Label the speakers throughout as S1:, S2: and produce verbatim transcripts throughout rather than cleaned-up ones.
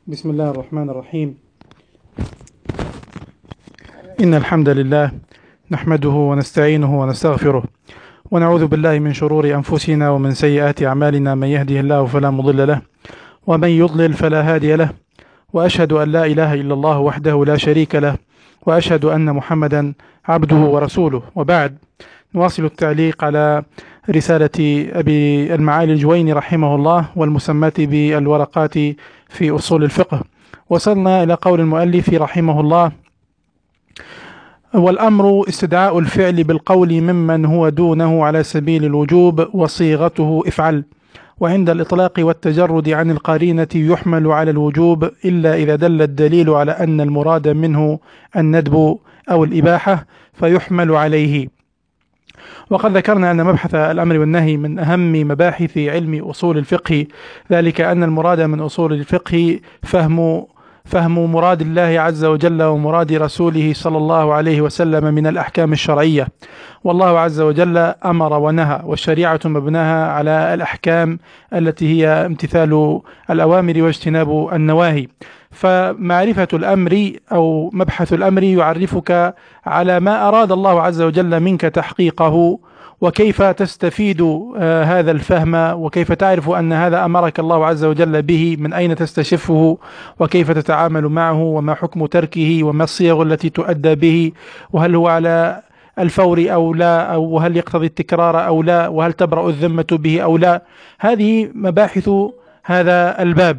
S1: بسم الله الرحمن الرحيم. إن الحمد لله نحمده ونستعينه ونستغفره ونعوذ بالله من شرور أنفسنا ومن سيئات أعمالنا، من يهده الله فلا مضل له ومن يضلل فلا هادي له، وأشهد أن لا إله إلا الله وحده لا شريك له، وأشهد أن محمدا عبده ورسوله. وبعد، نواصل التعليق على رسالة أبي المعالي الجويني رحمه الله والمسماة بالورقات في أصول الفقه. وصلنا إلى قول المؤلف رحمه الله: والأمر استدعاء الفعل بالقول ممن هو دونه على سبيل الوجوب، وصيغته افعل. وعند الإطلاق والتجرد عن القرينة يحمل على الوجوب، إلا إذا دل الدليل على أن المراد منه الندب أو الإباحة فيحمل عليه. وقد ذكرنا أن مبحث الأمر والنهي من أهم مباحث علم أصول الفقه، ذلك أن المراد من أصول الفقه فهم فهم مراد الله عز وجل ومراد رسوله صلى الله عليه وسلم من الأحكام الشرعية. والله عز وجل أمر ونهى، والشريعة مبناها على الأحكام التي هي امتثال الأوامر واجتناب النواهي. فمعرفة الأمر أو مبحث الأمر يعرفك على ما أراد الله عز وجل منك تحقيقه، وكيف تستفيد آه هذا الفهم، وكيف تعرف أن هذا أمرك الله عز وجل به، من أين تستشفه، وكيف تتعامل معه، وما حكم تركه، وما الصيغ التي تؤدى به، وهل هو على الفور أو لا، أو هل يقتضي التكرار أو لا، وهل تبرأ الذمة به أو لا. هذه مباحث هذا الباب.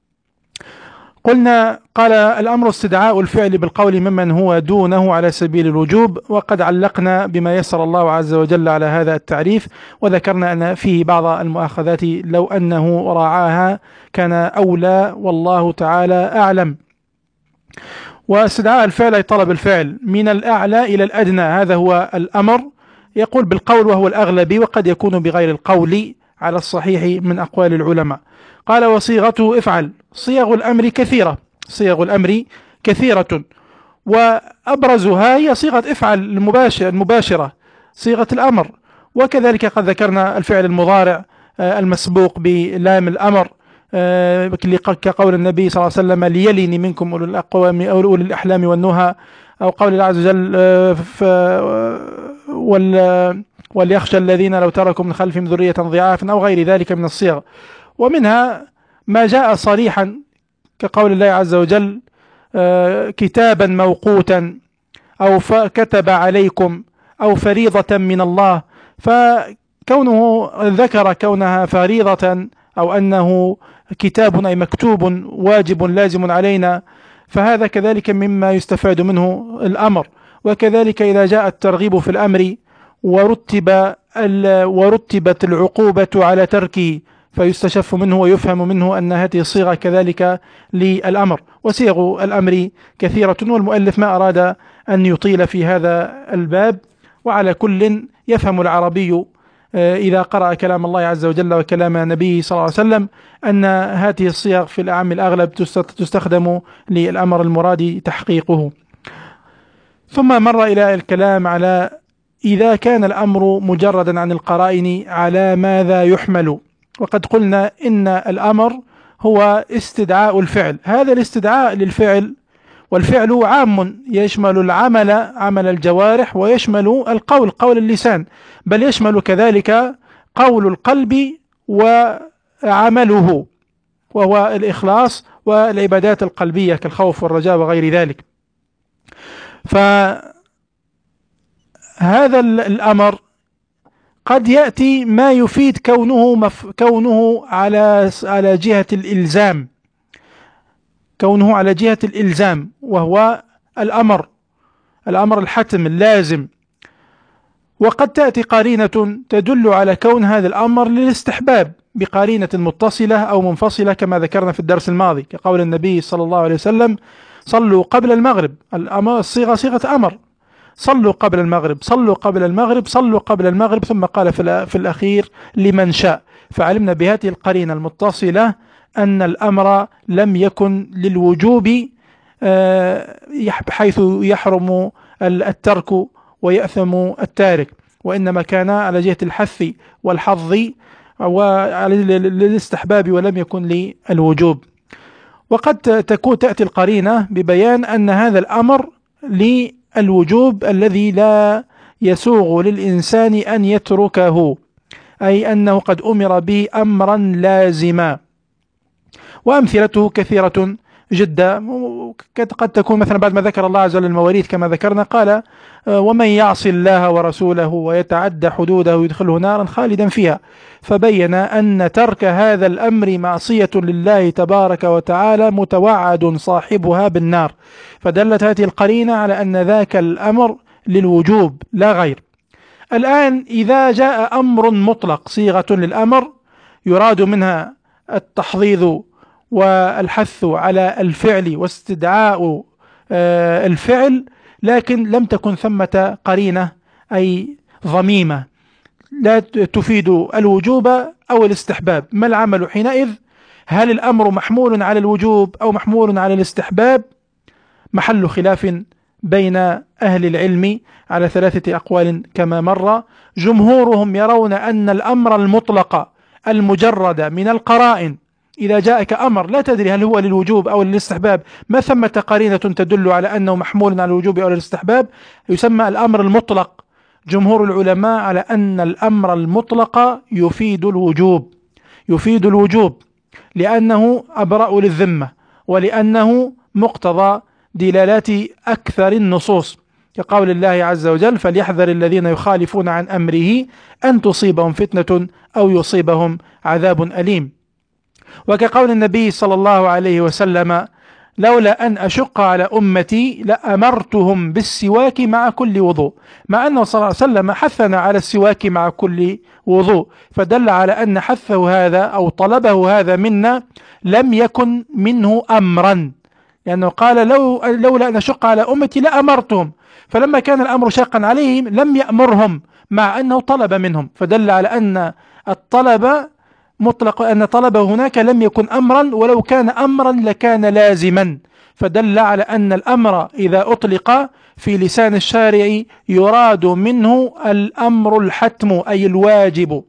S1: قلنا: قال الأمر استدعاء الفعل بالقول ممن هو دونه على سبيل الوجوب. وقد علقنا بما يسر الله عز وجل على هذا التعريف، وذكرنا أن فيه بعض المؤاخذات لو أنه راعاها كان أولى، والله تعالى أعلم. واستدعاء الفعل أي طلب الفعل من الأعلى إلى الأدنى، هذا هو الأمر. يقول بالقول وهو الأغلب، وقد يكون بغير القول على الصحيح من أقوال العلماء. قال: وصيغته افعل. صيغ الأمر كثيرة، صيغ الأمر كثيرة، وأبرزها هي صيغة افعل المباشر المباشرة، صيغة الأمر. وكذلك قد ذكرنا الفعل المضارع المسبوق بلام الأمر، كقول النبي صلى الله عليه وسلم: ليلني منكم أولو الأقوام أو أولي الأحلام والنهى، أو قول الله عز وجل: وليخشى الذين لو تركوا من خلفهم ذرية ضعافا، أو غير ذلك من الصيغ. ومنها ما جاء صريحا كقول الله عز وجل: كتابا موقوتا، أو كتب عليكم، أو فريضة من الله. فكونه ذكر كونها فريضة أو أنه كتاب أي مكتوب واجب لازم علينا، فهذا كذلك مما يستفاد منه الأمر. وكذلك إذا جاء الترغيب في الأمر ورتب ورتبت العقوبة على تركه، فيستشف منه ويفهم منه أن هذه الصيغة كذلك للأمر. وصيغ الأمر كثيرة، والمؤلف ما أراد أن يطيل في هذا الباب. وعلى كل يفهم العربي إذا قرأ كلام الله عز وجل وكلام نبيه صلى الله عليه وسلم أن هذه الصيغ في الأعم الأغلب تستخدم للأمر المراد تحقيقه. ثم مر إلى الكلام على إذا كان الأمر مجردا عن القرائن على ماذا يحمل. وقد قلنا إن الأمر هو استدعاء الفعل. هذا الاستدعاء للفعل، والفعل عام يشمل العمل، عمل الجوارح، ويشمل القول، قول اللسان، بل يشمل كذلك قول القلب وعمله، وهو الإخلاص والعبادات القلبية كالخوف والرجاء وغير ذلك. فهذا الأمر قد يأتي ما يفيد كونه مف... كونه على على جهة الإلزام، كونه على جهة الإلزام، وهو الأمر الأمر الحتم اللازم. وقد تأتي قرينة تدل على كون هذا الأمر للاستحباب بقرينة متصلة أو منفصلة، كما ذكرنا في الدرس الماضي كقول النبي صلى الله عليه وسلم: صلوا قبل المغرب. الأمر الصيغة صيغة أمر، صلوا قبل المغرب، صلوا قبل المغرب، صلوا قبل المغرب، ثم قال في الأخير: لمن شاء. فعلمنا بهذه القرينة المتصلة أن الأمر لم يكن للوجوب حيث يحرم الترك ويأثم التارك، وإنما كان على جهة الحث والحظ وللاستحباب ولم يكن للوجوب. وقد تكون تأتي القرينة ببيان أن هذا الأمر للوجوب الذي لا يسوغ للإنسان أن يتركه، أي أنه قد أمر به أمرا لازما. وأمثلته كثيرة جدا، قد تكون مثلا بعد ما ذكر الله عز وجل المواريث كما ذكرنا قال ومن يعص الله ورسوله ويتعدى حدوده يدخله نارا خالدا فيها، فبين أن ترك هذا الأمر معصية لله تبارك وتعالى متوعد صاحبها بالنار، فدلت هذه القرينة على أن ذاك الأمر للوجوب لا غير. الآن إذا جاء أمر مطلق صيغة للأمر يراد منها التحضيض والحث على الفعل واستدعاء الفعل، لكن لم تكن ثمة قرينة أي ضميمة لا تفيد الوجوب أو الاستحباب، ما العمل حينئذ؟ هل الأمر محمول على الوجوب أو محمول على الاستحباب؟ محل خلاف بين أهل العلم على ثلاثة أقوال كما مر. جمهورهم يرون أن الأمر المطلق المجرد من القرائن، إذا جاءك أمر لا تدري هل هو للوجوب أو للاستحباب، ما ثمة قرينة تدل على أنه محمول على الوجوب أو الاستحباب، يسمى الأمر المطلق. جمهور العلماء على أن الأمر المطلق يفيد الوجوب، يفيد الوجوب لأنه أبرأ للذمة، ولأنه مقتضى دلالات أكثر النصوص، كقول الله عز وجل فليحذر الذين يخالفون عن أمره أن تصيبهم فتنة أو يصيبهم عذاب أليم. وكقول النبي صلى الله عليه وسلم لولا أن أشق على أمتي لأمرتهم بالسواك مع كل وضوء، مع أنه صلى الله عليه وسلم حثنا على السواك مع كل وضوء، فدل على أن حثه هذا أو طلبه هذا منا لم يكن منه أمرا، لأنه قال لو لولا أن أشق على أمتي لأمرتهم، فلما كان الأمر شاقا عليهم لم يأمرهم مع أنه طلب منهم، فدل على أن الطلب مطلق، أن طلبه هناك لم يكن أمرا، ولو كان أمرا لكان لازما، فدل على أن الأمر إذا أطلق في لسان الشارع يراد منه الأمر الحتم أي الواجب.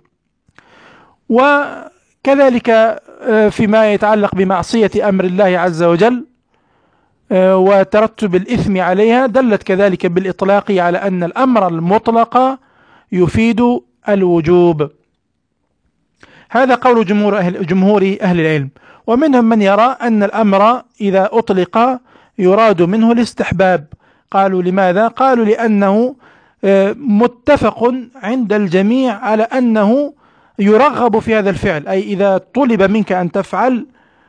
S1: وكذلك فيما يتعلق بمعصية أمر الله عز وجل وترتب الإثم عليها، دلت كذلك بالإطلاق على أن الأمر المطلق يفيد الوجوب. هذا قول جمهور أهل, جمهور أهل العلم. ومنهم من يرى أن الأمر إذا أطلق يراد منه الاستحباب. قالوا لماذا؟ قالوا لأنه متفق عند الجميع على أنه يرغب في هذا الفعل، أي إذا طلب منك أن تفعل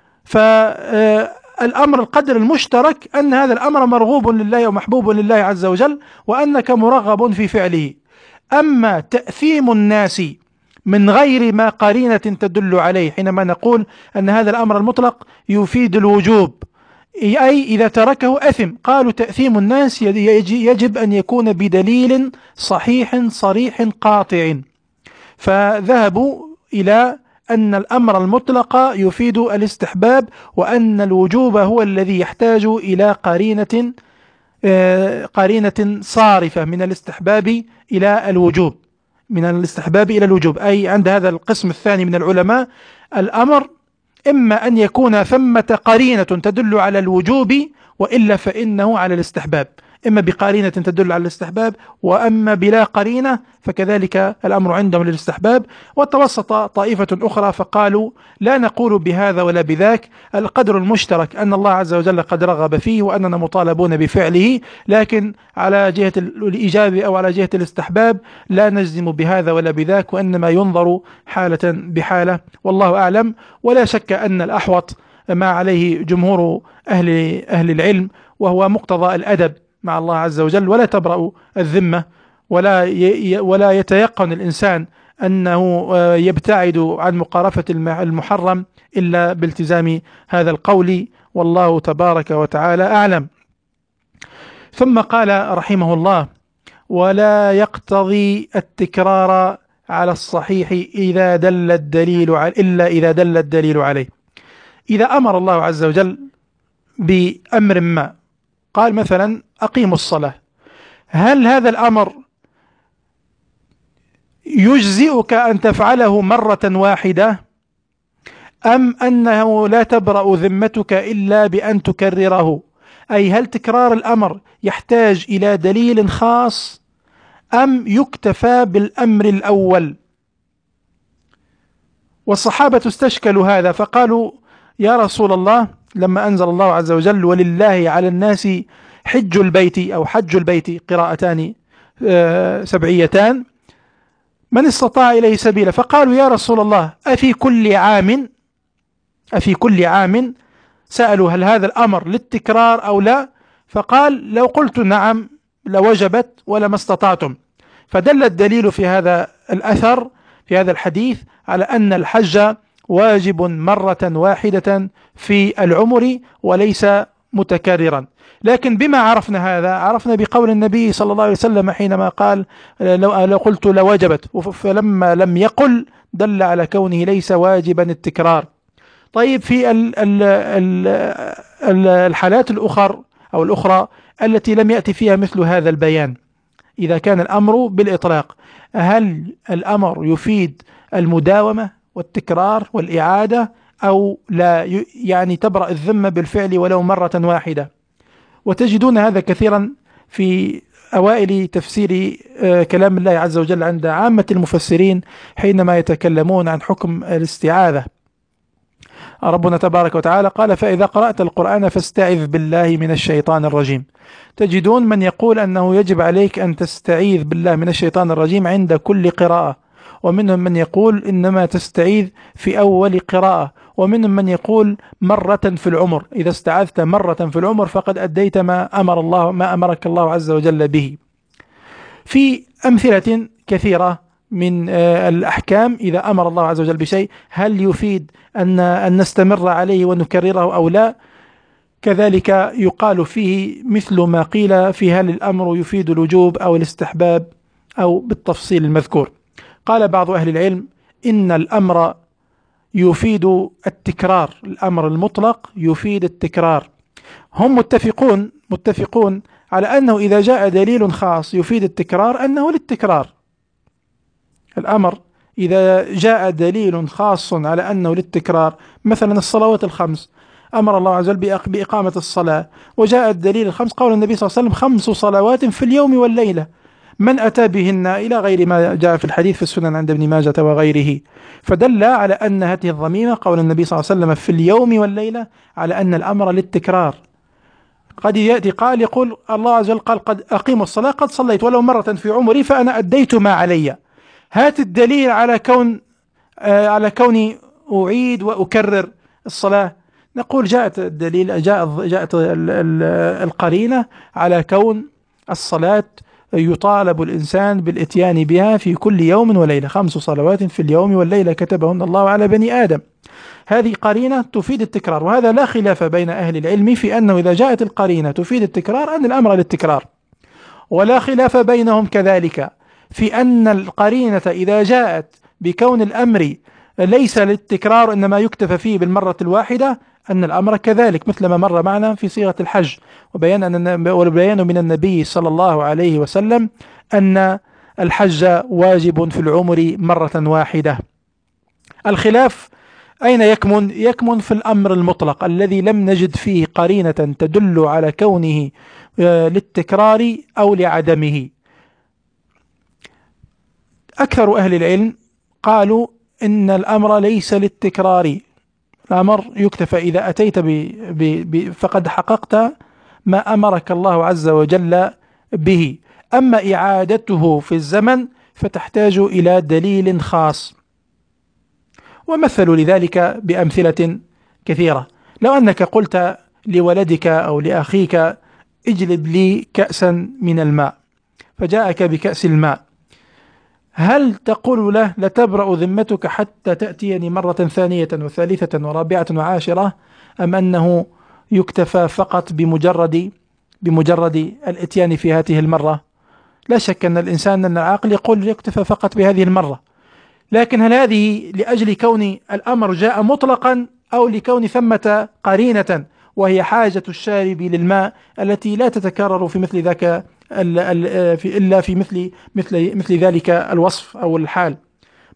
S1: فالأمر القدر المشترك أن هذا الأمر مرغوب لله ومحبوب لله عز وجل، وأنك مرغب في فعله. أما تأثيم الناس من غير ما قرينة تدل عليه، حينما نقول أن هذا الأمر المطلق يفيد الوجوب أي إذا تركه أثم، قالوا تأثيم الناس يجب أن يكون بدليل صحيح صريح قاطع، فذهبوا إلى أن الأمر المطلق يفيد الاستحباب، وأن الوجوب هو الذي يحتاج إلى قرينة قرينة صارفة من الاستحباب إلى الوجوب، من الاستحباب إلى الوجوب. أي عند هذا القسم الثاني من العلماء الأمر إما أن يكون ثمة قرينة تدل على الوجوب، وإلا فإنه على الاستحباب، إما بقرينة تدل على الاستحباب، وأما بلا قرينة فكذلك الأمر عندهم للاستحباب. وتوسط طائفة أخرى فقالوا لا نقول بهذا ولا بذاك، القدر المشترك أن الله عز وجل قد رغب فيه وأننا مطالبون بفعله، لكن على جهة الإجابة أو على جهة الاستحباب لا نجزم بهذا ولا بذاك، وإنما ينظر حالة بحالة، والله أعلم. ولا شك أن الأحوط ما عليه جمهور أهل, أهل العلم، وهو مقتضى الأدب مع الله عز وجل، ولا تبرأ الذمة، ولا ولا يتيقن الإنسان أنه يبتعد عن مقارفة المحرم إلا بالتزام هذا القول، والله تبارك وتعالى أعلم. ثم قال رحمه الله ولا يقتضي التكرار على الصحيح إذا دل الدليل إلا إذا دل الدليل عليه. إذا أمر الله عز وجل بأمر ما، قال مثلا أقيموا الصلاة، هل هذا الأمر يجزئك أن تفعله مرة واحدة، أم أنه لا تبرأ ذمتك إلا بأن تكرره؟ أي هل تكرار الأمر يحتاج إلى دليل خاص أم يكتفى بالأمر الأول؟ والصحابة استشكلوا هذا فقالوا يا رسول الله، لما أنزل الله عز وجل ولله على الناس حج البيت أو حج البيت، قراءتان سبعيتان، من استطاع إليه سبيلا، فقالوا يا رسول الله أفي كل عام أفي كل عام سألوا هل هذا الأمر للتكرار أو لا، فقال لو قلت نعم لوجبت ولما استطعتم. فدل الدليل في هذا الأثر في هذا الحديث على أن الحج واجب مرة واحدة في العمر وليس متكررا. لكن بما عرفنا هذا؟ عرفنا بقول النبي صلى الله عليه وسلم حينما قال لو, لو قلت لوجبت، فلما لم يقل دل على كونه ليس واجبا التكرار. طيب في ال ال ال الحالات الأخرى أو الأخرى التي لم يأتي فيها مثل هذا البيان، إذا كان الأمر بالإطلاق، هل الأمر يفيد المداومة والتكرار والإعادة أو لا؟ يعني تبرأ الذمة بالفعل ولو مرة واحدة. وتجدون هذا كثيرا في أوائل تفسير كلام الله عز وجل عند عامة المفسرين حينما يتكلمون عن حكم الاستعاذة. ربنا تبارك وتعالى قال فإذا قرأت القرآن فاستعذ بالله من الشيطان الرجيم. تجدون من يقول أنه يجب عليك أن تستعيذ بالله من الشيطان الرجيم عند كل قراءة، ومنهم من يقول إنما تستعيذ في أول قراءة، ومنهم من يقول مرة في العمر، إذا استعذت مرة في العمر فقد أديت ما أمر الله ما أمرك الله عز وجل به. في أمثلة كثيرة من الأحكام إذا أمر الله عز وجل بشيء هل يفيد أن أن نستمر عليه ونكرره أو لا؟ كذلك يقال فيه مثل ما قيل في هل الأمر يفيد الوجوب أو الاستحباب أو بالتفصيل المذكور. قال بعض أهل العلم إن الأمر يفيد التكرار، الأمر المطلق يفيد التكرار. هم متفقون متفقون على أنه إذا جاء دليل خاص يفيد التكرار أنه للتكرار. الأمر إذا جاء دليل خاص على أنه للتكرار، مثلا الصلوات الخمس أمر الله عز وجل بإقامة الصلاة، وجاء الدليل الخمس قول النبي صلى الله عليه وسلم خمس صلوات في اليوم والليلة من أتى بهن إلى غير ما جاء في الحديث في السنن عند ابن ماجة وغيره، فدل على أن هذه الضميمة قول النبي صلى الله عليه وسلم في اليوم والليلة على أن الأمر للتكرار. قد يأتي قال يقول الله عز وجل قال قد أقيموا الصلاة قد صليت ولو مرة في عمري فأنا أديت ما علي. هات الدليل على كون آه على كوني أعيد وأكرر الصلاة. نقول جاءت الدليل جاء جاءت القرينة على كون الصلاة يطالب الإنسان بالإتيان بها في كل يوم وليلة، خمس صلوات في اليوم والليلة كتبهن الله على بني آدم. هذه قرينة تفيد التكرار، وهذا لا خلاف بين أهل العلم في أنه إذا جاءت القرينة تفيد التكرار أن الأمر للتكرار، ولا خلاف بينهم كذلك في أن القرينة إذا جاءت بكون الأمر ليس للتكرار إنما يكتفى فيه بالمرة الواحدة أن الأمر كذلك، مثل ما مر معنا في صيغة الحج، وبيان أن والبيان من النبي صلى الله عليه وسلم أن الحج واجب في العمر مرة واحدة. الخلاف أين يكمن؟ يكمن في الأمر المطلق الذي لم نجد فيه قرينة تدل على كونه للتكرار أو لعدمه. أكثر أهل العلم قالوا إن الأمر ليس للتكرار، الأمر يكتفى إذا أتيت ب ب ب فقد حققت ما أمرك الله عز وجل به، أما إعادته في الزمن فتحتاج إلى دليل خاص. ومثلوا لذلك بأمثلة كثيرة. لو أنك قلت لولدك أو لأخيك اجلب لي كأسا من الماء، فجاءك بكأس الماء، هل تقول له لتبرأ ذمتك حتى تأتيني مرة ثانية وثالثة ورابعة وعاشرة، أم أنه يكتفى فقط بمجرد بمجرد الاتيان في هذه المرة؟ لا شك أن الإنسان أن العاقل يقول يكتفى فقط بهذه المرة، لكن هل هذه لأجل كون الأمر جاء مطلقا أو لكون ثمة قرينة وهي حاجة الشارب للماء التي لا تتكرر في مثل ذاك إلا في مثل مثل مثل ذلك الوصف أو الحال؟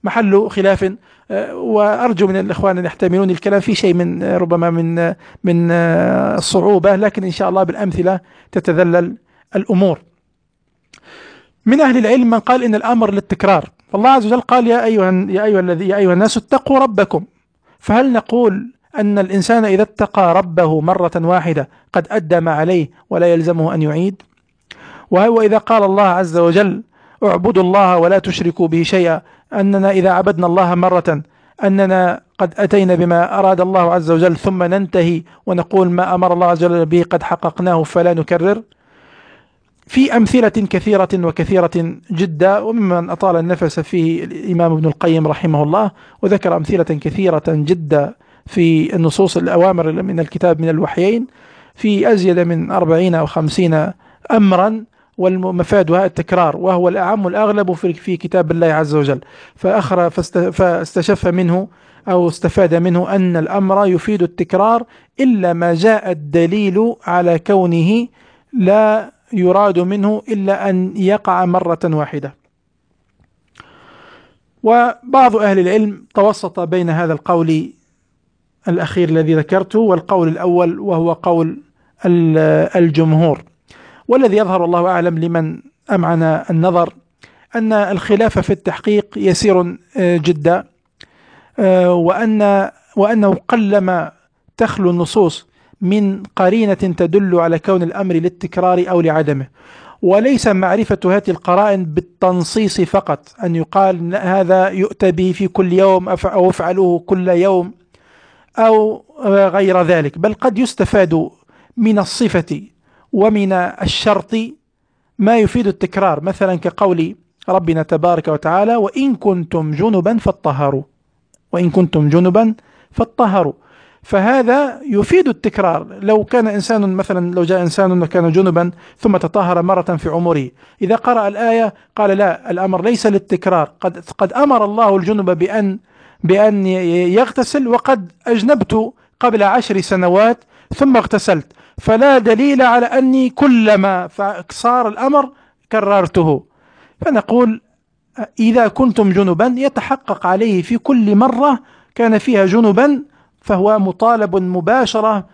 S1: محل خلاف، وأرجو من الإخوان أن يحتملون الكلام في شيء من ربما من من الصعوبة، لكن إن شاء الله بالأمثلة تتذلل الأمور. من أهل العلم من قال إن الأمر للتكرار، فالله عز وجل قال يا أيها يا أيها الذي يا أيها الناس اتقوا ربكم، فهل نقول أن الإنسان إذا اتقى ربه مرة واحدة قد أدى ما عليه ولا يلزمه أن يعيد؟ وإذا قال الله عز وجل اعبدوا الله ولا تشركوا به شيئا، أننا إذا عبدنا الله مرة أننا قد أتينا بما أراد الله عز وجل ثم ننتهي ونقول ما أمر الله عز وجل به قد حققناه فلا نكرر؟ في أمثلة كثيرة وكثيرة جدا، وممن أطال النفس فيه الإمام ابن القيم رحمه الله، وذكر أمثلة كثيرة جدا في النصوص الأوامر من الكتاب من الوحيين في أزيد من أربعين أو خمسين أمرا، والمفادها التكرار، وهو الأعم الأغلب في كتاب الله عز وجل. فأخر فاستشف منه أو استفاد منه أن الأمر يفيد التكرار إلا ما جاء الدليل على كونه لا يراد منه إلا أن يقع مرة واحدة. وبعض أهل العلم توسط بين هذا القول الأخير الذي ذكرته والقول الأول، وهو قول الجمهور. والذي يظهر الله أعلم لمن أمعن النظر أن الخلاف في التحقيق يسير جدا، وأن وأنه قلما تخلو النصوص من قرينة تدل على كون الأمر للتكرار أو لعدمه، وليس معرفة هذه القرائن بالتنصيص فقط، أن يقال هذا يؤتى به في كل يوم أو افعلوه كل يوم أو غير ذلك، بل قد يستفاد من الصفة ومن الشرط ما يفيد التكرار، مثلا كقول ربنا تبارك وتعالى وإن كنتم جنبا فاطهروا، وإن كنتم جنبا فاطهروا، فهذا يفيد التكرار. لو كان إنسان مثلا، لو جاء إنسان وكان جنبا ثم تطهر مرة في عمره، إذا قرأ الآية قال لا، الأمر ليس للتكرار، قد قد أمر الله الجنب بأن بأن يغتسل، وقد أجنبت قبل عشر سنوات ثم اغتسلت، فلا دليل على أني كلما صار الأمر كررته. فنقول إذا كنتم جنبا يتحقق عليه في كل مرة كان فيها جنبا، فهو مطالب مباشرة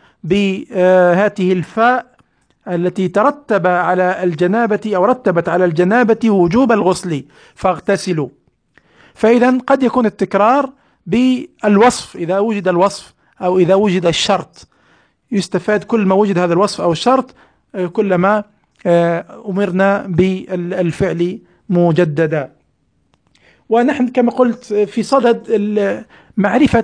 S1: بهاته الفاء التي ترتب على الجنابة أو رتبت على الجنابة وجوب الغسل، فاغتسلوا. فإذا قد يكون التكرار بالوصف، إذا وجد الوصف أو إذا وجد الشرط، يستفاد كل ما وجد هذا الوصف أو الشرط كلما أمرنا بالفعل مجددا. ونحن كما قلت في صدد معرفة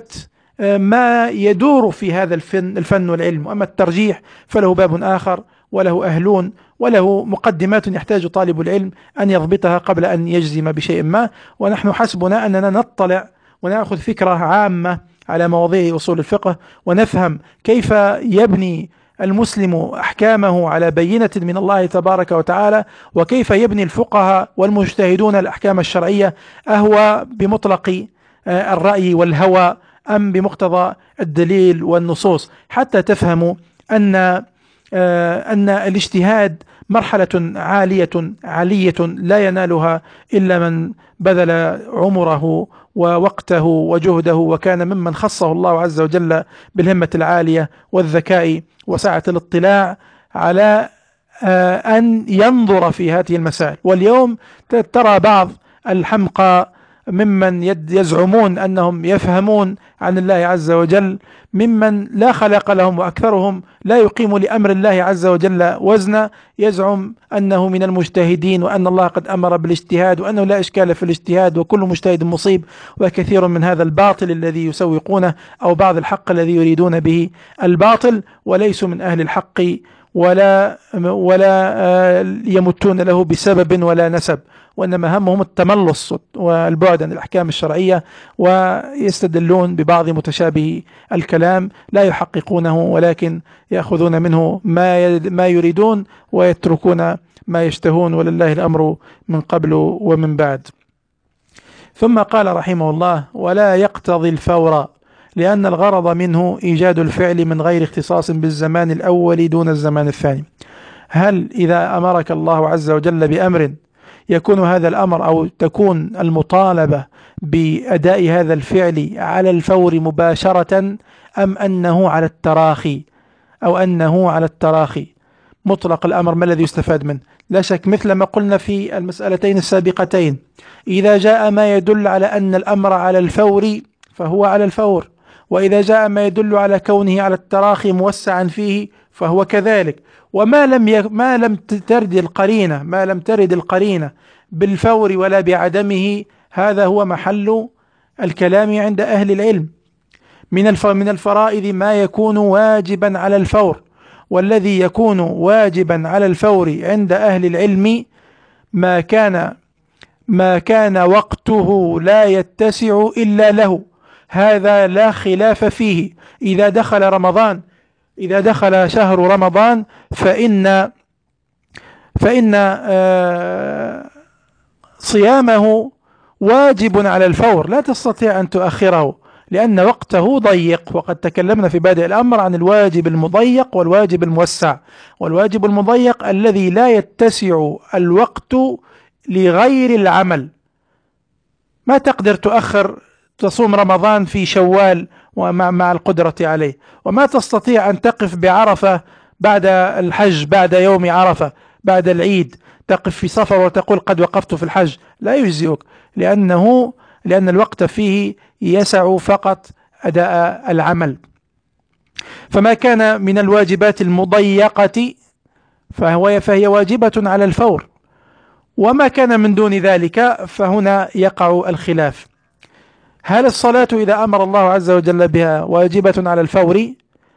S1: ما يدور في هذا الفن الفن والعلم، وأما الترجيح فله باب آخر وله أهلون وله مقدمات يحتاج طالب العلم أن يضبطها قبل أن يجزم بشيء ما. ونحن حسبنا أننا نطلع ونأخذ فكرة عامة على مواضيع أصول الفقه، ونفهم كيف يبني المسلم أحكامه على بينة من الله تبارك وتعالى، وكيف يبني الفقهاء والمجتهدون الأحكام الشرعية، أهو بمطلق الرأي والهوى أم بمقتضى الدليل والنصوص، حتى تفهموا أن أن الاجتهاد مرحلة عالية عالية لا ينالها إلا من بذل عمره ووقته وجهده، وكان ممن خصه الله عز وجل بالهمة العالية والذكاء وسعة الاطلاع على أن ينظر في هذه المسائل. واليوم ترى بعض الحمقى ممن يزعمون أنهم يفهمون عن الله عز وجل ممن لا خلق لهم، وأكثرهم لا يقيم لأمر الله عز وجل وزنا، يزعم أنه من المجتهدين وأن الله قد أمر بالاجتهاد وأنه لا إشكال في الاجتهاد وكل مجتهد مصيب. وكثير من هذا الباطل الذي يسوقونه أو بعض الحق الذي يريدون به الباطل، وليسوا من أهل الحق ولا ولا يمتون له بسبب ولا نسب، وإنما همهم التملص والبعد عن الأحكام الشرعية، ويستدلون ببعض متشابه الكلام لا يحققونه، ولكن يأخذون منه ما ما يريدون ويتركون ما يشتهون، ولله الأمر من قبل ومن بعد. ثم قال رحمه الله ولا يقتضي الفور، لأن الغرض منه إيجاد الفعل من غير اختصاص بالزمان الأول دون الزمان الثاني. هل إذا أمرك الله عز وجل بأمر يكون هذا الأمر أو تكون المطالبة بأداء هذا الفعل على الفور مباشرة، أم أنه على التراخي أو أنه على التراخي؟ مطلق الأمر ما الذي يستفاد منه؟ لا شك مثل ما قلنا في المسألتين السابقتين، إذا جاء ما يدل على أن الأمر على الفور فهو على الفور، وإذا جاء ما يدل على كونه على التراخي موسعا فيه فهو كذلك. وما لم ي... ما لم ترد القرينة ما لم ترد القرينة بالفور ولا بعدمه، هذا هو محل الكلام عند أهل العلم. من الف... من الفرائض ما يكون واجبا على الفور، والذي يكون واجبا على الفور عند أهل العلم ما كان ما كان وقته لا يتسع إلا له، هذا لا خلاف فيه. إذا دخل رمضان إذا دخل شهر رمضان فإن فإن آه صيامه واجب على الفور، لا تستطيع أن تؤخره لأن وقته ضيق. وقد تكلمنا في بادئ الأمر عن الواجب المضيق والواجب الموسع. والواجب المضيق الذي لا يتسع الوقت لغير العمل، ما تقدر تؤخر تصوم رمضان في شوال ومع مع القدرة عليه، وما تستطيع أن تقف بعرفة بعد الحج، بعد يوم عرفة، بعد العيد تقف في صفر وتقول قد وقفت في الحج، لا يجزئك، لأنه لأن الوقت فيه يسع فقط أداء العمل. فما كان من الواجبات المضيقة فهو فهي واجبة على الفور، وما كان من دون ذلك فهنا يقع الخلاف. هل الصلاة إذا أمر الله عز وجل بها واجبة على الفور؟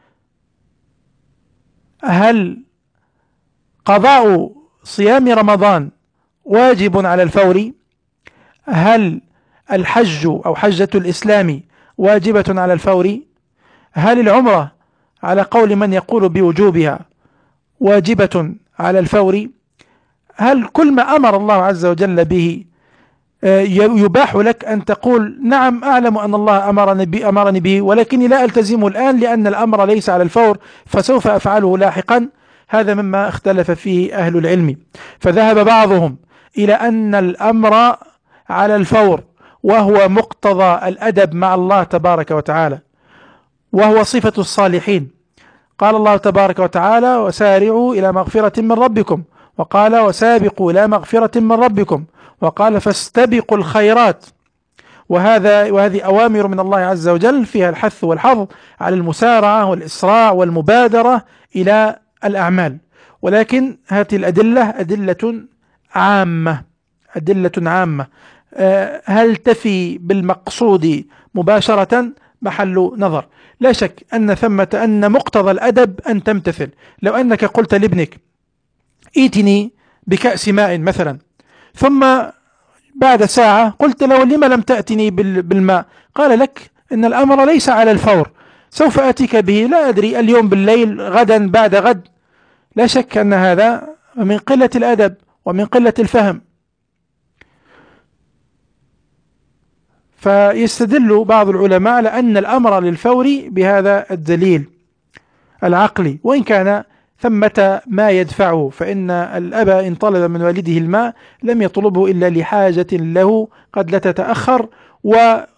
S1: هل قضاء صيام رمضان واجب على الفور؟ هل الحج أو حجة الإسلام واجبة على الفور؟ هل العمرة على قول من يقول بوجوبها واجبة على الفور؟ هل كل ما أمر الله عز وجل به يباح لك أن تقول نعم أعلم أن الله أمرني به, أمرني به ولكني لا ألتزمه الآن لأن الأمر ليس على الفور فسوف أفعله لاحقا؟ هذا مما اختلف فيه أهل العلم. فذهب بعضهم إلى أن الأمر على الفور، وهو مقتضى الأدب مع الله تبارك وتعالى، وهو صفة الصالحين. قال الله تبارك وتعالى وسارعوا إلى مغفرة من ربكم، وقال وسابقوا إلى مغفرة من ربكم، وقال فاستبقوا الخيرات. وهذا وهذه أوامر من الله عز وجل فيها الحث والحظ على المسارعة والإسراع والمبادرة إلى الأعمال. ولكن هذه الأدلة أدلة عامة أدلة عامة هل تفي بالمقصود مباشرة؟ محل نظر. لا شك أن ثمة أن مقتضى الأدب أن تمتثل. لو أنك قلت لابنك ائتني بكأس ماء مثلا، ثم بعد ساعة قلت له لما لم تأتني بالماء؟ قال لك إن الأمر ليس على الفور، سوف أتيك به لا أدري اليوم بالليل، غدا، بعد غد. لا شك أن هذا من قلة الأدب ومن قلة الفهم. فيستدل بعض العلماء على أن الأمر للفور بهذا الدليل العقلي، وإن كان ثمة ما يدفعه، فإن الأب إن طلب من والده الماء لم يطلبه إلا لحاجة له قد لا تتأخر، و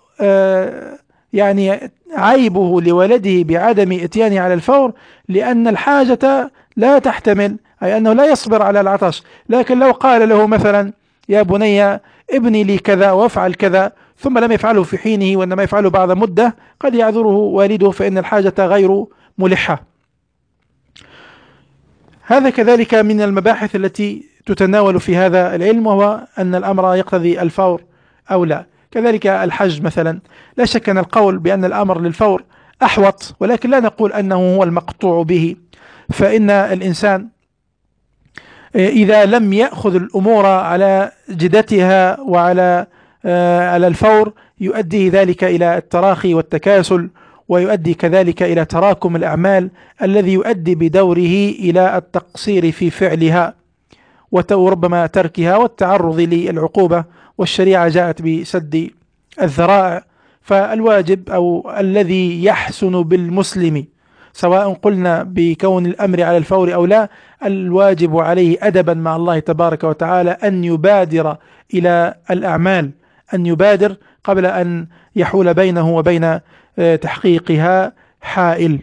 S1: يعني عيبه لولده بعدم إتيانه على الفور لأن الحاجة لا تحتمل، أي أنه لا يصبر على العطش. لكن لو قال له مثلا يا بني ابني لي كذا وافعل كذا، ثم لم يفعله في حينه وإنما يفعله بعد مدة، قد يعذره والده فإن الحاجة غير ملحة. هذا كذلك من المباحث التي تتناول في هذا العلم، وهو أن الأمر يقتضي الفور أو لا. كذلك الحج مثلا، لا شك أن القول بأن الأمر للفور أحوط، ولكن لا نقول أنه هو المقطوع به. فإن الإنسان إذا لم يأخذ الأمور على جدتها وعلى على الفور يؤدي ذلك إلى التراخي والتكاسل، ويؤدي كذلك إلى تراكم الأعمال الذي يؤدي بدوره إلى التقصير في فعلها وربما تركها والتعرض للعقوبة. والشريعة جاءت بسد الذرائع. فالواجب أو الذي يحسن بالمسلم سواء قلنا بكون الأمر على الفور أو لا، الواجب عليه أدبا مع الله تبارك وتعالى أن يبادر إلى الأعمال، أن يبادر قبل أن يحول بينه وبين تحقيقها حائل.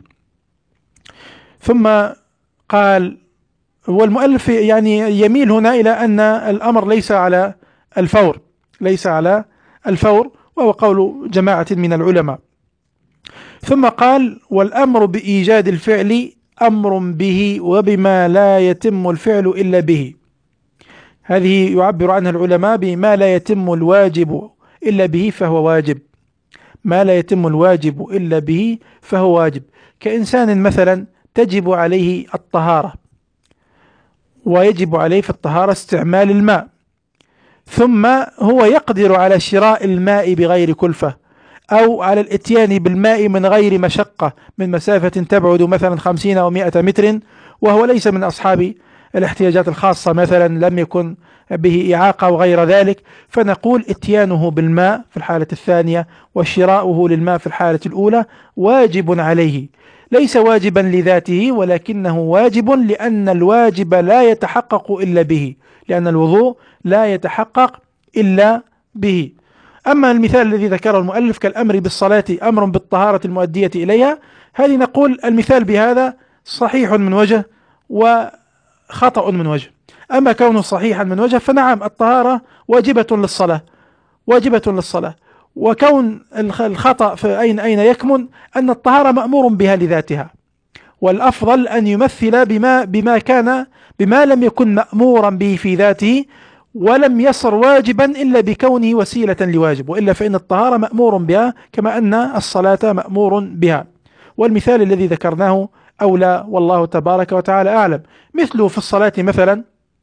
S1: ثم قال، والمؤلف يعني يميل هنا إلى أن الأمر ليس على الفور، ليس على الفور، وهو قول جماعة من العلماء. ثم قال: والأمر بإيجاد الفعل أمر به وبما لا يتم الفعل إلا به. هذه يعبر عنها العلماء بما لا يتم الواجب إلا به فهو واجب. ما لا يتم الواجب إلا به فهو واجب، كإنسان مثلا تجب عليه الطهارة، ويجب عليه في الطهارة استعمال الماء، ثم هو يقدر على شراء الماء بغير كلفة، أو على الاتيان بالماء من غير مشقة من مسافة تبعد مثلا خمسين أو مئة متر، وهو ليس من أصحاب الاحتياجات الخاصة، مثلا لم يكن به إعاقة أو غير ذلك، فنقول اتيانه بالماء في الحالة الثانية وشراؤه للماء في الحالة الأولى واجب عليه، ليس واجبا لذاته، ولكنه واجب لأن الواجب لا يتحقق إلا به، لأن الوضوء لا يتحقق إلا به. أما المثال الذي ذكره المؤلف كالأمر بالصلاة أمر بالطهارة المؤدية إليها، هذه نقول المثال بهذا صحيح من وجه وخطأ من وجه. أما كونه صحيحا من وجه فنعم، الطهارة واجبة للصلاة، واجبة للصلاة، وكون الخطأ في أين أين يكمن أن الطهارة مأمور بها لذاتها، والأفضل أن يمثل بما بما كان بما لم يكن مأمورا به في ذاته، ولم يصر واجبا إلا بكونه وسيلة لواجب، وإلا فإن الطهارة مأمور بها كما أن الصلاة مأمور بها. والمثال الذي ذكرناه أولى والله تبارك وتعالى أعلم. مثله في الصلاة مثلا،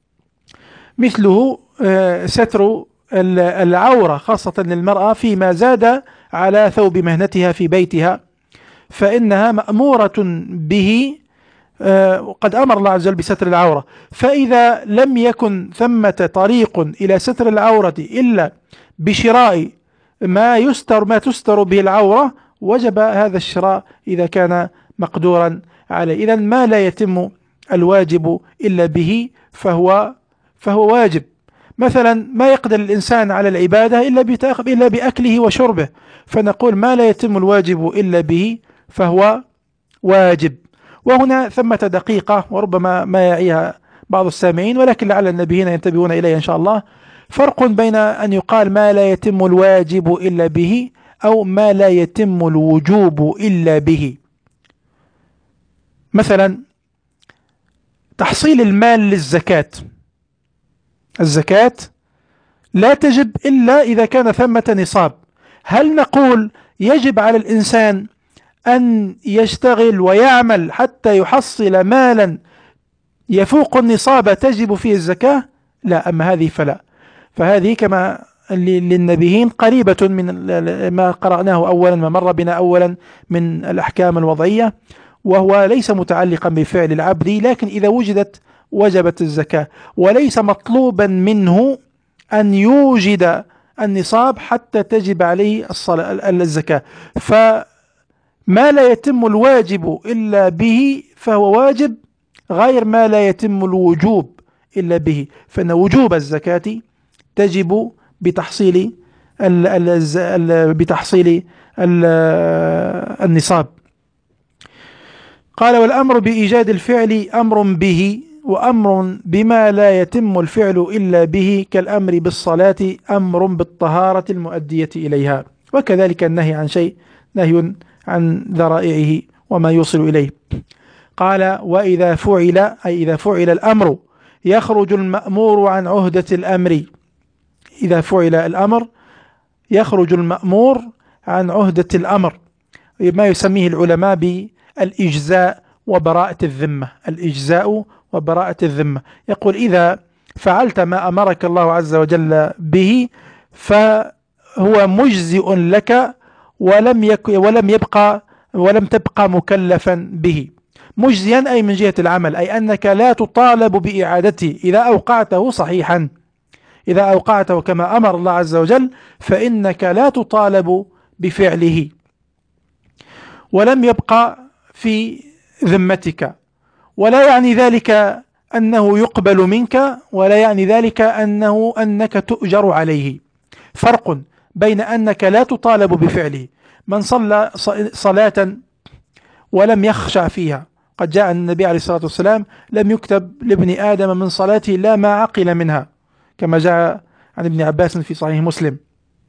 S1: مثله ستر العورة خاصة للمرأة فيما زاد على ثوب مهنتها في بيتها، فإنها مأمورة به، وقد أمر الله عز وجل بستر العورة، فإذا لم يكن ثمة طريق إلى ستر العورة إلا بشراء ما يستر ما تستر به العورة، وجب هذا الشراء إذا كان مقدورا عليه. إذن ما لا يتم الواجب إلا به فهو فهو واجب. مثلا ما يقدر الإنسان على العبادة إلا إلا بأكله وشربه، فنقول ما لا يتم الواجب إلا به فهو واجب. وهنا ثمة دقيقة وربما ما يعيها بعض السامعين، ولكن لعل النبيين ينتبهون إليه إن شاء الله. فرق بين أن يقال ما لا يتم الواجب إلا به أو ما لا يتم الوجوب إلا به. مثلا تحصيل المال للزكاة، الزكاة لا تجب إلا إذا كان ثمة نصاب. هل نقول يجب على الإنسان أن يشتغل ويعمل حتى يحصل مالا يفوق النصاب تجب فيه الزكاة؟ لا. أما هذه فلا، فهذه كما للنبيين قريبة من ما قرأناه أولا، ما مر بنا أولا من الأحكام الوضعية، وهو ليس متعلقا بفعل العبد، لكن إذا وجدت وجبت الزكاة، وليس مطلوبا منه أن يوجد النصاب حتى تجب عليه الصلاة الزكاة. فما لا يتم الواجب إلا به فهو واجب، غير ما لا يتم الوجوب إلا به، فإن وجوب الزكاة تجب بتحصيل ال ال ال بتحصيل ال النصاب. قال: والأمر بإيجاد الفعل أمر به وأمر بما لا يتم الفعل إلا به، كالأمر بالصلاة أمر بالطهارة المؤدية إليها، وكذلك النهي عن شيء نهي عن ذرائعه وما يوصل إليه. قال: وإذا فعل، أي إذا فعل الأمر، يخرج المأمور عن عهدة الأمر. إذا فعل الأمر يخرج المأمور عن عهدة الأمر، ما يسميه العلماء بالإجزاء وبراءة الذمة. الإجزاء وبراءة الذمة، يقول إذا فعلت ما أمرك الله عز وجل به فهو مجزئ لك، ولم يك ولم يبقى ولم تبقى مكلفا به. مجزيا أي من جهة العمل، أي أنك لا تطالب بإعادته إذا أوقعته صحيحا. إذا أوقعته كما أمر الله عز وجل فإنك لا تطالب بفعله. ولم يبقى في ذمتك، ولا يعني ذلك أنه يقبل منك، ولا يعني ذلك أنه أنك تؤجر عليه. فرق بين أنك لا تطالب بفعله. من صلى صلاة ولم يخشع فيها، قد جاء النبي عليه الصلاة والسلام لم يكتب لابن آدم من صلاته لا ما عقل منها، كما جاء عن ابن عباس في صحيح مسلم.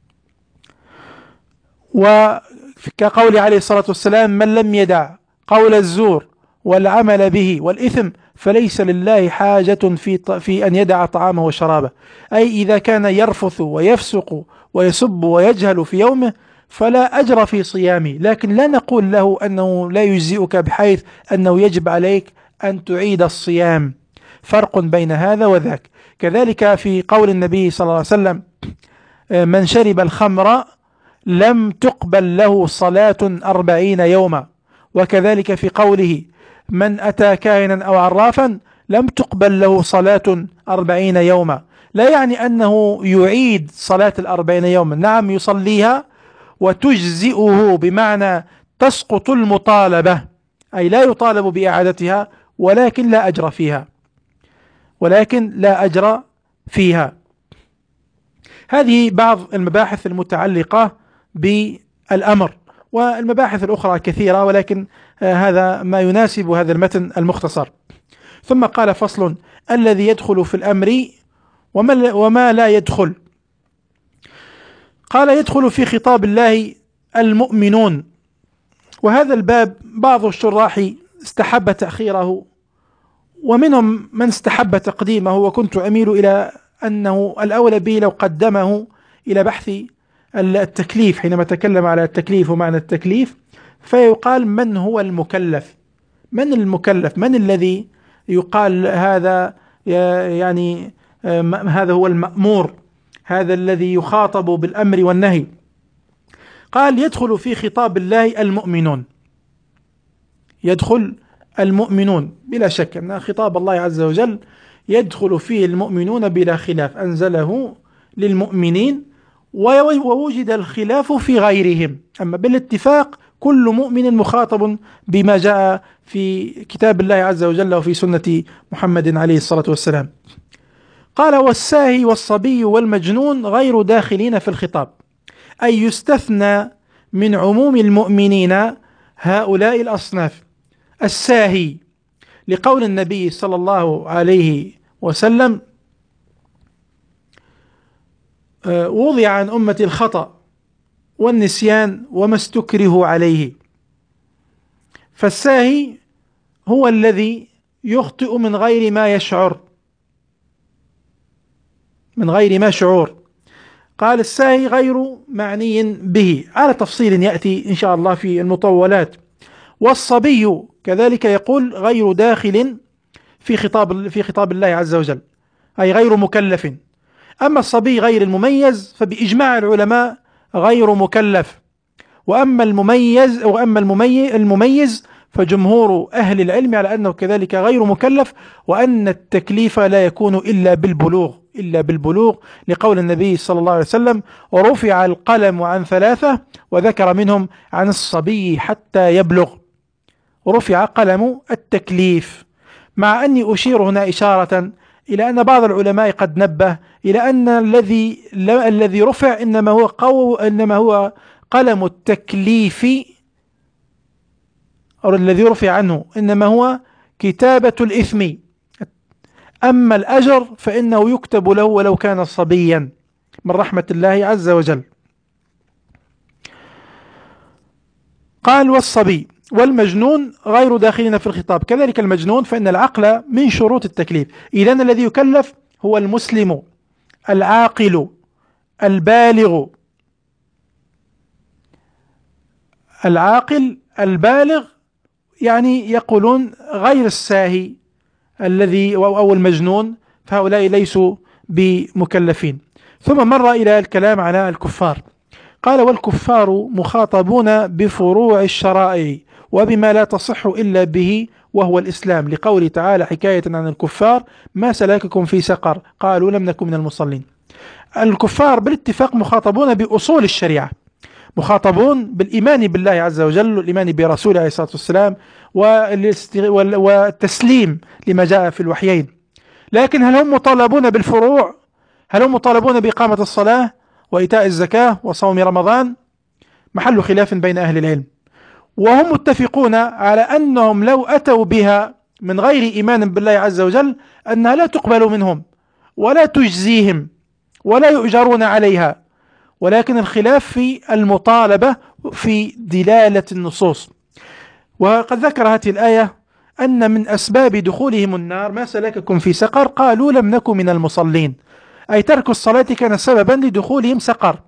S1: وكقول عليه الصلاة والسلام: من لم يدع قول الزور والعمل به والإثم فليس لله حاجة في في أن يدع طعامه وشرابه. أي إذا كان يرفث ويفسق ويسب ويجهل في يومه فلا أجر في صيامه، لكن لا نقول له أنه لا يجزئك بحيث أنه يجب عليك أن تعيد الصيام. فرق بين هذا وذاك. كذلك في قول النبي صلى الله عليه وسلم: من شرب الخمر لم تقبل له صلاة أربعين يوما. وكذلك في قوله: من أتى كاهنا أو عرافا لم تقبل له صلاة أربعين يوما. لا يعني أنه يعيد صلاة الأربعين يوما، نعم يصليها وتجزئه، بمعنى تسقط المطالبة، أي لا يطالب بإعادتها، ولكن لا أجر فيها ولكن لا أجر فيها. هذه بعض المباحث المتعلقة بالأمر، والمباحث الأخرى كثيرة، ولكن هذا ما يناسب هذا المتن المختصر. ثم قال: فصل: الذي يدخل في الأمر وما لا يدخل. قال: يدخل في خطاب الله المؤمنون. وهذا الباب بعض الشراح استحب تأخيره، ومنهم من استحب تقديمه، وكنت أميل إلى أنه الأولى به لو قدمه إلى بحث التكليف، حينما تكلم على التكليف ومعنى التكليف، فيقال: من هو المكلف؟ من المكلف؟ من الذي يقال هذا يعني هذا هو المأمور، هذا الذي يخاطب بالأمر والنهي؟ قال: يدخل في خطاب الله المؤمنون. يدخل المؤمنون بلا شك أن خطاب الله عز وجل يدخل فيه المؤمنون بلا خلاف، أنزله للمؤمنين، ووجد الخلاف في غيرهم. أما بالاتفاق كل مؤمن مخاطب بما جاء في كتاب الله عز وجل وفي سنة محمد عليه الصلاة والسلام. قال: والساهي والصبي والمجنون غير داخلين في الخطاب، أي يستثنى من عموم المؤمنين هؤلاء الأصناف. الساهي لقول النبي صلى الله عليه وسلم: وضع عن أمة الخطأ والنسيان وما استكره عليه. فالساهي هو الذي يخطئ من غير ما يشعر، من غير ما شعور. قال: الساهي غير معني به، على تفصيل يأتي إن شاء الله في المطولات. والصبي كذلك يقول غير داخل في خطاب في خطاب الله عز وجل، أي غير مكلف. أما الصبي غير المميز فبإجماع العلماء غير مكلف. وأما المميز وأما المميز, المميز فجمهور أهل العلم على أنه كذلك غير مكلف، وأن التكليف لا يكون إلا بالبلوغ إلا بالبلوغ لقول النبي صلى الله عليه وسلم: ورفع القلم عن ثلاثة، وذكر منهم عن الصبي حتى يبلغ. رفع قلم التكليف. مع أني أشير هنا إشارة إلى أن بعض العلماء قد نبه إلى أن الذي الذي رفع إنما هو قو إنما هو قلم التكليف، أو الذي رفع عنه إنما هو كتابة الإثم. أما الأجر فإنه يكتب له ولو كان صبيا، من رحمة الله عز وجل. قال: والصبي والمجنون غير داخلين في الخطاب. كذلك المجنون فإن العقل من شروط التكليف. إذن الذي يكلف هو المسلم العاقل البالغ. العاقل البالغ يعني يقولون غير الساهي الذي أو المجنون، فهؤلاء ليسوا بمكلفين. ثم مر إلى الكلام على الكفار. قال: والكفار مخاطبون بفروع الشرائع وبما لا تصح إلا به وهو الإسلام، لقوله تعالى حكاية عن الكفار: ما سلككم في سقر قالوا لم نكن من المصلين. الكفار بالاتفاق مخاطبون بأصول الشريعة، مخاطبون بالإيمان بالله عز وجل والإيمان برسوله عليه الصلاة والسلام والتسليم لما جاء في الوحيين. لكن هل هم مطالبون بالفروع؟ هل هم مطالبون بإقامة الصلاة وإيتاء الزكاة وصوم رمضان؟ محل خلاف بين أهل العلم، وهم متفقون على أنهم لو أتوا بها من غير إيمان بالله عز وجل أنها لا تقبل منهم ولا تجزيهم ولا يؤجرون عليها، ولكن الخلاف في المطالبة في دلالة النصوص. وقد ذكر هذه الآية أن من أسباب دخولهم النار ما سلككم في سقر قالوا لم نكن من المصلين، أي ترك الصلاة كان سببا لدخولهم سقر.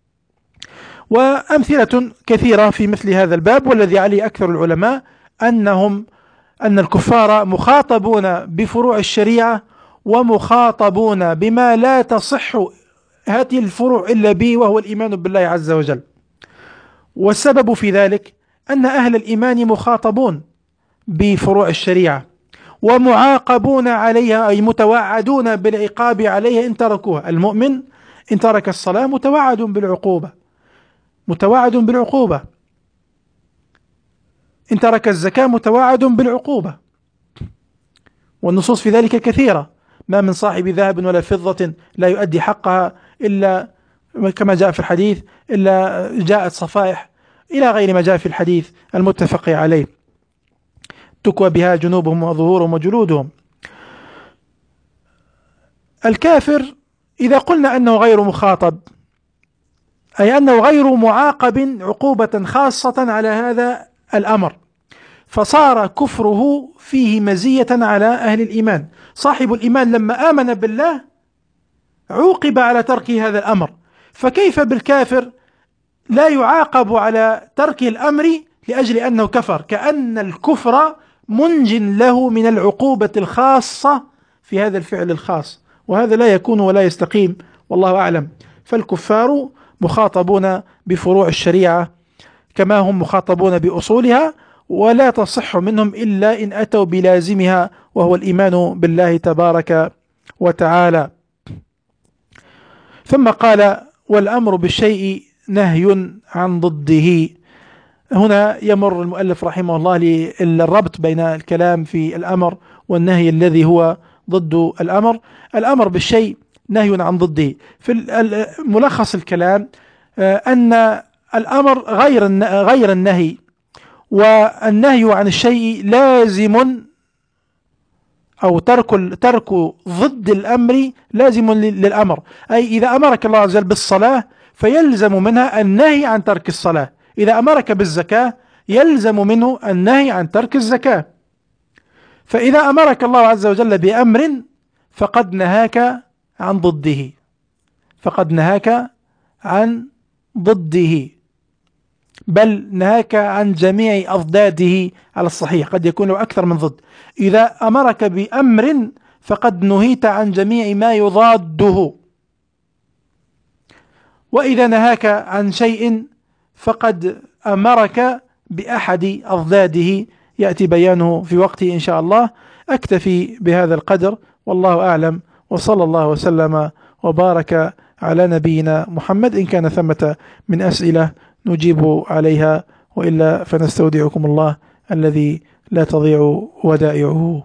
S1: وأمثلة كثيرة في مثل هذا الباب، والذي عليه أكثر العلماء أنهم أن الكفار مخاطبون بفروع الشريعة ومخاطبون بما لا تصح هذه الفروع إلا به، وهو الإيمان بالله عز وجل. والسبب في ذلك أن أهل الإيمان مخاطبون بفروع الشريعة ومعاقبون عليها، أي متوعدون بالعقاب عليها إن تركوها. المؤمن إن ترك الصلاة متوعد بالعقوبة، متوعد بالعقوبة. إن ترك الزكاة متوعد بالعقوبة، والنصوص في ذلك كثيرة. ما من صاحب ذهب ولا فضة لا يؤدي حقها إلا كما جاء في الحديث إلا جاءت صفائح، إلى غير ما جاء في الحديث المتفق عليه، تكوى بها جنوبهم وظهورهم وجلودهم. الكافر إذا قلنا أنه غير مخاطب، أي أنه غير معاقب عقوبة خاصة على هذا الأمر، فصار كفره فيه مزية على أهل الإيمان. صاحب الإيمان لما آمن بالله عوقب على ترك هذا الأمر، فكيف بالكافر لا يعاقب على ترك الأمر لأجل أنه كفر؟ كأن الكفر منج له من العقوبة الخاصة في هذا الفعل الخاص، وهذا لا يكون ولا يستقيم، والله أعلم. فالكفار مخاطبون بفروع الشريعة كما هم مخاطبون بأصولها، ولا تصح منهم إلا إن أتوا بلازمها، وهو الإيمان بالله تبارك وتعالى. ثم قال: والأمر بالشيء نهي عن ضده. هنا يمر المؤلف رحمه الله للربط بين الكلام في الأمر والنهي الذي هو ضد الأمر. الأمر بالشيء نهي عن ضده. في ملخص الكلام أن الأمر غير غير النهي، والنهي عن الشيء لازم، أو ترك ترك ضد الأمر لازم للأمر. أي إذا أمرك الله عز وجل بالصلاة فيلزم منها النهي عن ترك الصلاة، إذا أمرك بالزكاة يلزم منه النهي عن ترك الزكاة. فإذا أمرك الله عز وجل بأمر فقد نهاك عن ضده، فقد نهاك عن ضده، بل نهاك عن جميع أضداده على الصحيح، قد يكون له أكثر من ضد. إذا أمرك بأمر فقد نهيت عن جميع ما يضاده، وإذا نهاك عن شيء فقد أمرك بأحد أضداده، يأتي بيانه في وقته إن شاء الله. أكتفي بهذا القدر، والله أعلم، وصلى الله وسلم وبارك على نبينا محمد. إن كان ثمة من أسئلة نجيب عليها، وإلا فنستودعكم الله الذي لا تضيع ودائعه.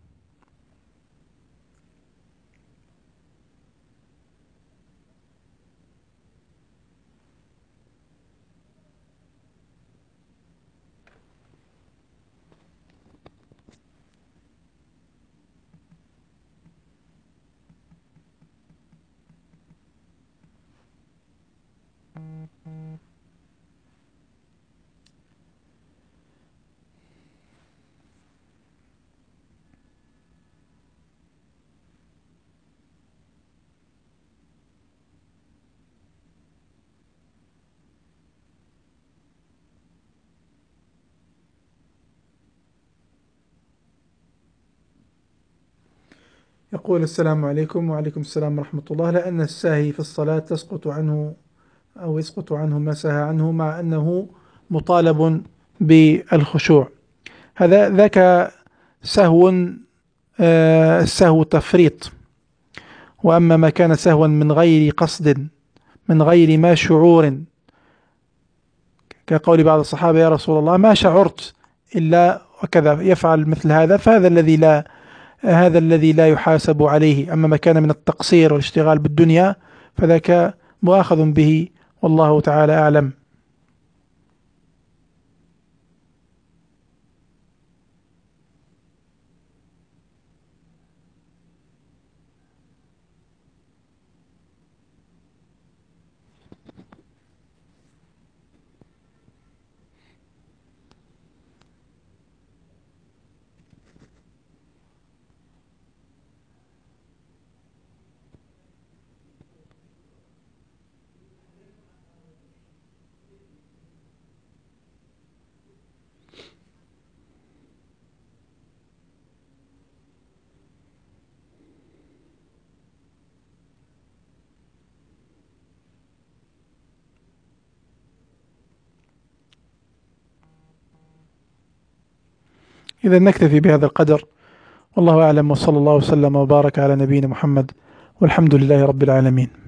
S1: يقول: السلام عليكم. وعليكم السلام ورحمة الله. لأن الساهي في الصلاة تسقط عنه أو يسقط عنه ما سهى عنه، مع أنه مطالب بالخشوع. هذا ذاك سهو آه سهو تفريط. وأما ما كان سهوا من غير قصد، من غير ما شعور، كقول بعض الصحابة: يا رسول الله ما شعرت إلا وكذا، يفعل مثل هذا، فهذا الذي لا هذا الذي لا يحاسب عليه. أما ما كان من التقصير والاشتغال بالدنيا فذاك مؤاخذ به، والله تعالى أعلم. إذا نكتفي بهذا القدر، والله أعلم، وصلى الله وسلم وبارك على نبينا محمد، والحمد لله رب العالمين.